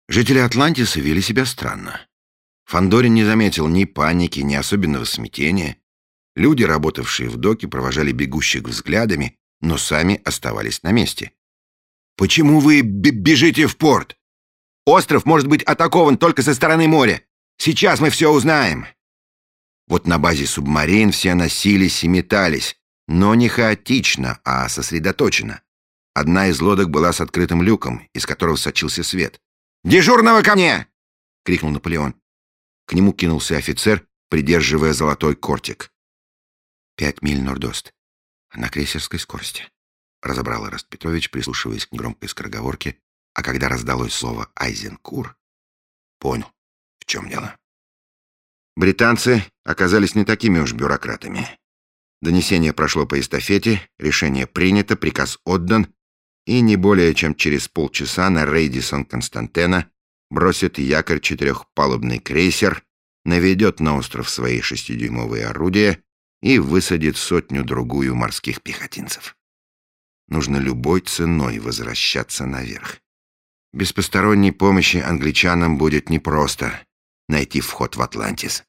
Жители Атлантиса вели себя странно. Фандорин не заметил ни паники, ни особенного смятения. Люди, работавшие в доке, провожали бегущих взглядами, но сами оставались на месте. «Почему вы бежите в порт? Остров может быть атакован только со стороны моря. Сейчас мы все узнаем». Вот на базе субмарин все носились и метались, но не хаотично, а сосредоточенно. Одна из лодок была с открытым люком, из которого сочился свет. «Дежурного ко мне!» — крикнул Наполеон. К нему кинулся офицер, придерживая золотой кортик. 5 миль норд-ост. На крейсерской скорости. Разобрал Эраст Петрович, прислушиваясь к громкой скороговорке, а когда раздалось слово «Айзенкур», понял, в чем дело. Британцы оказались не такими уж бюрократами. Донесение прошло по эстафете, решение принято, приказ отдан, и не более чем через полчаса на рейде Сан-Константена бросит якорь 4-палубный крейсер, наведет на остров свои 6-дюймовые орудия и высадит 100-другую морских пехотинцев. Нужно любой ценой возвращаться наверх. Без посторонней помощи англичанам будет непросто найти вход в Атлантис.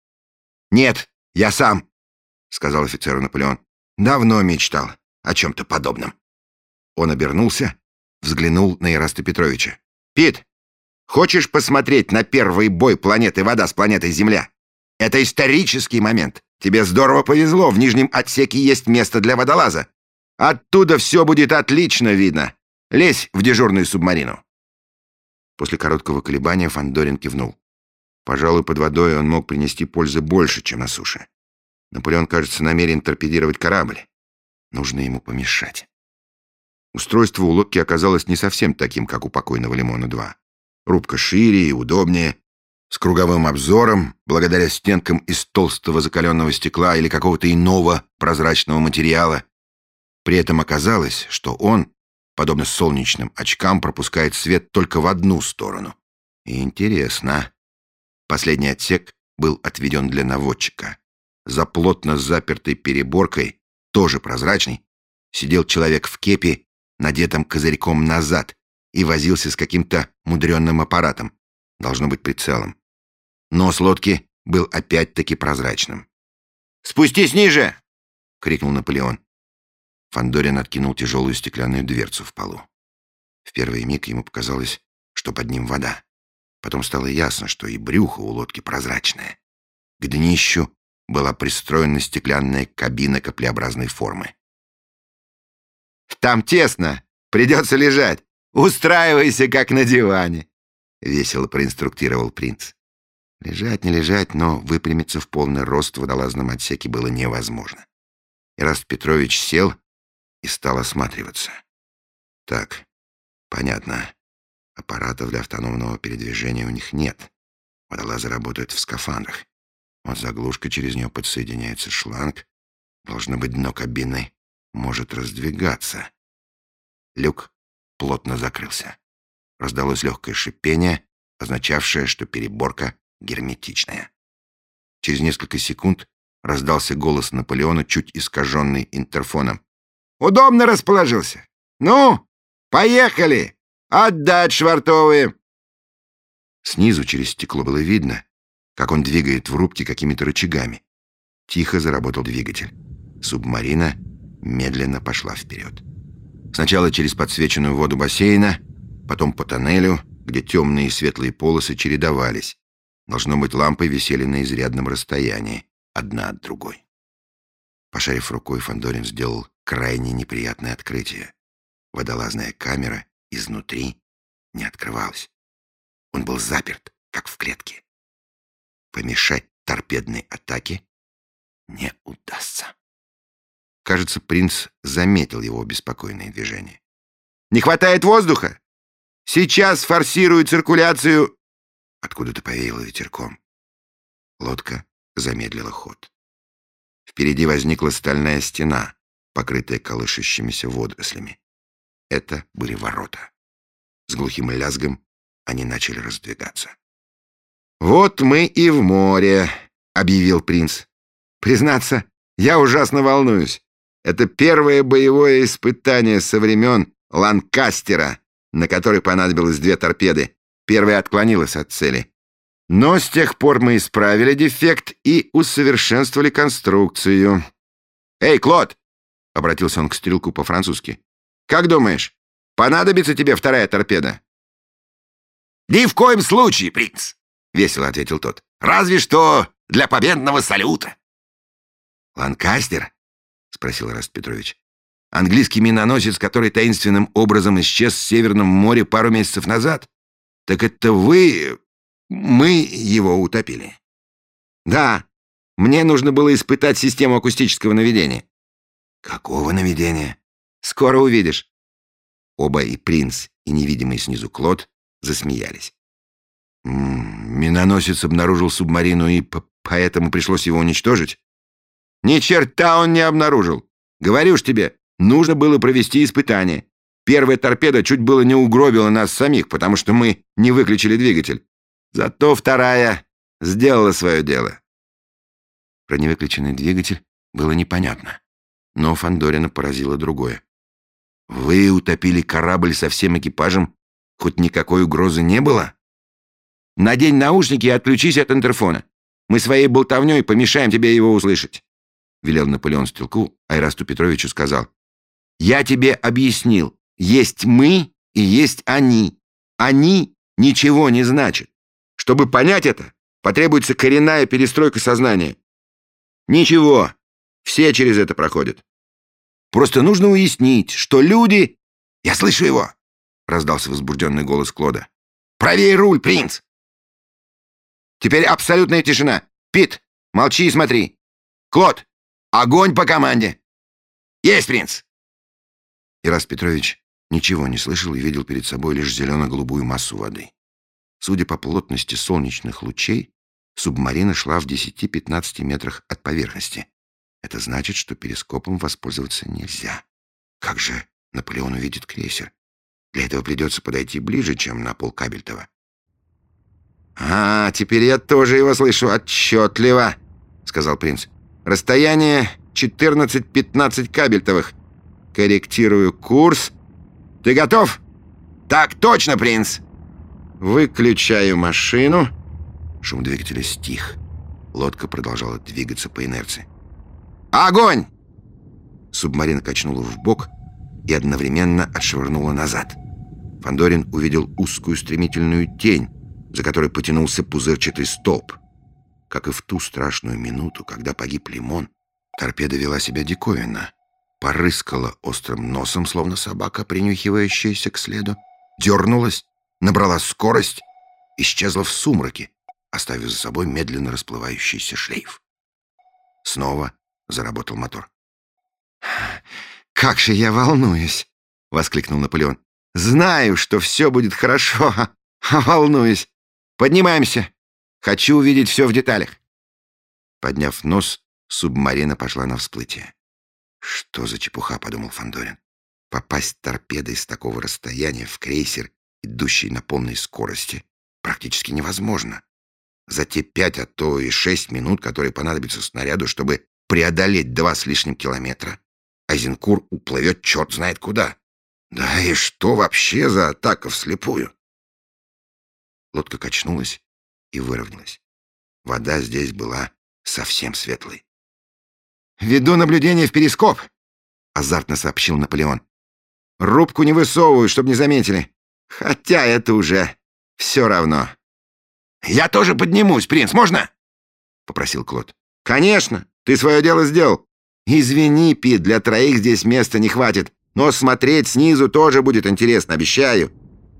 «Нет, я сам», — сказал офицеру Наполеон. «Давно мечтал о чем-то подобном». Он обернулся, взглянул на Эраста Петровича. «Пит, хочешь посмотреть на первый бой планеты Вода с планетой Земля? Это исторический момент. Тебе здорово повезло, в нижнем отсеке есть место для водолаза. Оттуда все будет отлично видно. Лезь в дежурную субмарину». После короткого колебания Фандорин кивнул. Пожалуй, под водой он мог принести пользы больше, чем на суше. Наполеон, кажется, намерен торпедировать корабль. Нужно ему помешать. Устройство у лодки оказалось не совсем таким, как у покойного Лимона-2. Рубка шире и удобнее, с круговым обзором, благодаря стенкам из толстого закаленного стекла или какого-то иного прозрачного материала. При этом оказалось, что он, подобно солнечным очкам, пропускает свет только в одну сторону. И интересно. Последний отсек был отведен для наводчика. За плотно запертой переборкой, тоже прозрачной, сидел человек в кепи, надетом козырьком назад, и возился с каким-то мудренным аппаратом, должно быть прицелом. Нос лодки был опять-таки прозрачным. «Спустись ниже!» — крикнул Наполеон. Фандорин откинул тяжелую стеклянную дверцу в полу. В первый миг ему показалось, что под ним вода. Потом стало ясно, что и брюхо у лодки прозрачное. К днищу была пристроена стеклянная кабина каплеобразной формы. «Там тесно, придется лежать. Устраивайся, как на диване», — весело проинструктировал принц. Лежать не лежать, но выпрямиться в полный рост в водолазном отсеке было невозможно. Эраст Петрович сел и стал осматриваться. Так, понятно. Аппаратов для автономного передвижения у них нет. Водолазы работают в скафандрах. Вот заглушка, через нее подсоединяется шланг. Должно быть, дно кабины может раздвигаться. Люк плотно закрылся. Раздалось легкое шипение, означавшее, что переборка герметичная. Через несколько секунд раздался голос Наполеона, чуть искаженный интерфоном. «Удобно расположился? Ну, поехали! Отдать швартовые!» Снизу через стекло было видно, как он двигает в рубке какими-то рычагами. Тихо заработал двигатель. Субмарина медленно пошла вперед. Сначала через подсвеченную воду бассейна, потом по тоннелю, где темные и светлые полосы чередовались. Должно быть, лампы висели на изрядном расстоянии, одна от другой. Пошарив рукой, Фандорин сделал крайне неприятное открытие. Водолазная камера изнутри не открывалась. Он был заперт, как в клетке. Помешать торпедной атаке не удастся. Кажется, принц заметил его беспокойное движение. «Не хватает воздуха? Сейчас форсирую циркуляцию!» Откуда-то повеяло ветерком. Лодка замедлила ход. Впереди возникла стальная стена, покрытая колышащимися водорослями. Это были ворота. С глухим лязгом они начали раздвигаться. «Вот мы и в море», — объявил принц. «Признаться, я ужасно волнуюсь. Это первое боевое испытание со времен Ланкастера, на который понадобилось 2 торпеды. Первая отклонилась от цели. Но с тех пор мы исправили дефект и усовершенствовали конструкцию. «Эй, Клод!» — обратился он к стрелку по-французски. «Как думаешь, понадобится тебе вторая торпеда?» «Ни в коем случае, принц!» — весело ответил тот. «Разве что для победного салюта!» «Ланкастер?» — спросил Эраст Петрович. «Английский миноносец, который таинственным образом исчез в Северном море пару месяцев назад? Так это мы его утопили?» «Да, мне нужно было испытать систему акустического наведения». «Какого наведения?» «Скоро увидишь». Оба, и принц, и невидимый снизу Клод, засмеялись. «Миноносец обнаружил субмарину, и поэтому пришлось его уничтожить?» «Ни черта он не обнаружил. Говорю ж тебе, нужно было провести испытание. Первая торпеда чуть было не угробила нас самих, потому что мы не выключили двигатель. Зато вторая сделала свое дело». Про невыключенный двигатель было непонятно. Но Фандорина поразило другое. «Вы утопили корабль со всем экипажем? Хоть никакой угрозы не было?» «Надень наушники и отключись от интерфона. Мы своей болтовней помешаем тебе его услышать», — велел Наполеон стрелку, а Эрасту Петровичу сказал. «Я тебе объяснил. Есть мы и есть они. Они ничего не значат. Чтобы понять это, потребуется коренная перестройка сознания. Ничего, все через это проходят. Просто нужно уяснить, что люди...» «Я слышу его!» — раздался возбужденный голос Клода. «Правее руль, принц!» «Теперь абсолютная тишина. Пит, молчи и смотри. Клод, огонь по команде!» «Есть, принц!» Эраст Петрович ничего не слышал и видел перед собой лишь зелено-голубую массу воды. Судя по плотности солнечных лучей, субмарина шла в 10-15 метрах от поверхности. Это значит, что перископом воспользоваться нельзя. Как же Наполеон увидит крейсер? Для этого придется подойти ближе, чем на полкабельтова. Теперь я тоже его слышу отчетливо», — сказал принц. «Расстояние 14-15 кабельтовых. Корректирую курс. Ты готов?» «Так точно, принц!» «Выключаю машину». Шум двигателя стих. Лодка продолжала двигаться по инерции. «Огонь!» Субмарина качнула вбок и одновременно отшвырнула назад. Фандорин увидел узкую стремительную тень, за которой потянулся пузырчатый столб. Как и в ту страшную минуту, когда погиб Лимон, торпеда вела себя диковинно. Порыскала острым носом, словно собака, принюхивающаяся к следу, дернулась, набрала скорость, исчезла в сумраке, оставив за собой медленно расплывающийся шлейф. Снова заработал мотор. «Как же я волнуюсь!» — воскликнул Наполеон. «Знаю, что все будет хорошо, а волнуюсь. Поднимаемся. Хочу увидеть все в деталях». Подняв нос, субмарина пошла на всплытие. «Что за чепуха?» — подумал Фандорин. «Попасть торпедой с такого расстояния в крейсер, идущий на полной скорости, практически невозможно. За те 5, а то и 6 минут, которые понадобятся снаряду, чтобы преодолеть 2 с лишним километра, Азенкур уплывет черт знает куда. Да и что вообще за атака вслепую?» Лодка качнулась и выровнялась. Вода здесь была совсем светлой. «Веду наблюдение в перископ», — азартно сообщил Наполеон. «Рубку не высовываю, чтобы не заметили. Хотя это уже все равно». «Я тоже поднимусь, принц, можно?» — попросил Клод. «Конечно, ты свое дело сделал. Извини, Пит, для троих здесь места не хватит, но смотреть снизу тоже будет интересно, обещаю».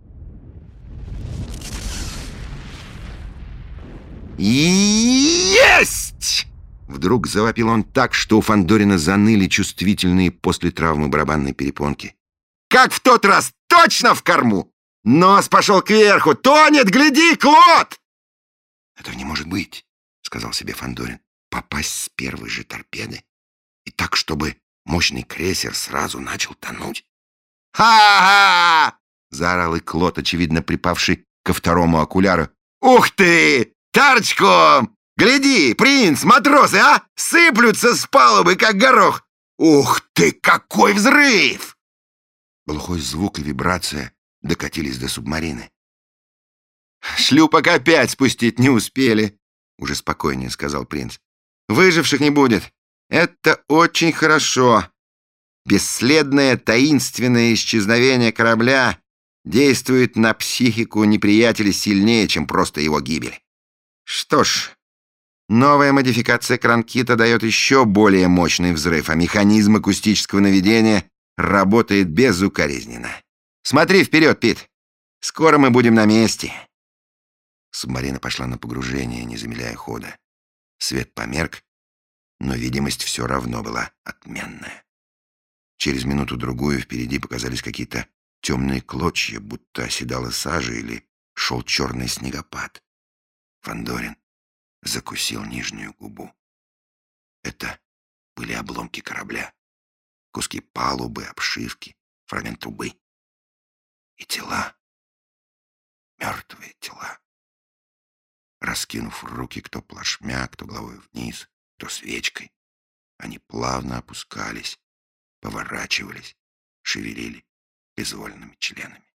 «Есть!» Вдруг завопил он так, что у Фандорина заныли чувствительные после травмы барабанной перепонки. «Как в тот раз, точно в корму! Нос пошел кверху! Тонет, гляди, Клод!» «Этого не может быть», — сказал себе Фандорин. «Попасть с первой же торпеды и так, чтобы мощный крейсер сразу начал тонуть». «Ха-ха!» — заорал и Клод, очевидно припавший ко второму окуляру. «Ух ты! Торчком! Гляди, принц, матросы, а? Сыплются с палубы, как горох! Ух ты, какой взрыв!» Глухой звук и вибрация докатились до субмарины. Шлюпок опять спустить не успели», — уже спокойнее сказал принц. «Выживших не будет. Это очень хорошо. Бесследное таинственное исчезновение корабля действует на психику неприятеля сильнее, чем просто его гибель. Что ж, новая модификация Кранкита дает еще более мощный взрыв, а механизм акустического наведения работает безукоризненно. Смотри вперед, Пит. Скоро мы будем на месте». Субмарина пошла на погружение, не замедляя хода. Свет померк, но видимость все равно была отменная. Через минуту-другую впереди показались какие-то темные клочья, будто оседала сажа или шел черный снегопад. Фандорин закусил нижнюю губу. Это были обломки корабля, куски палубы, обшивки, фрагмент трубы и тела, мертвые тела. Раскинув руки, кто плашмя, кто головой вниз, кто свечкой, они плавно опускались, поворачивались, шевелили безвольными членами.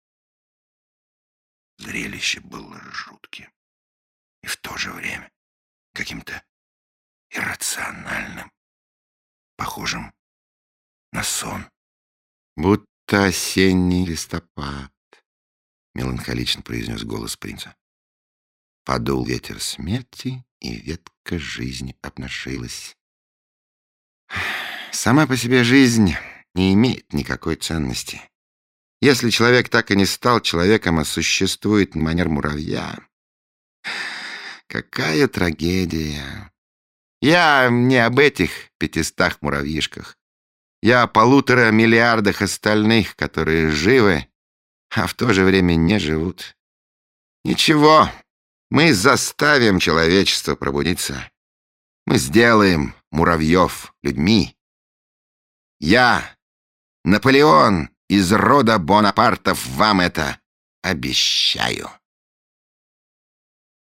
Зрелище было жутким и в то же время каким-то иррациональным, похожим на сон. «Будто осенний листопад», — меланхолично произнес голос принца. Подул ветер смерти, и ветка жизни обнажилась. Сама по себе жизнь не имеет никакой ценности. Если человек так и не стал человеком, а существует на манер муравья, какая трагедия! Я не об этих 500 муравьишках. Я о 1,5 миллиарда остальных, которые живы, а в то же время не живут. Ничего. Мы заставим человечество пробудиться. Мы сделаем муравьев людьми. Я, Наполеон из рода Бонапартов, вам это обещаю.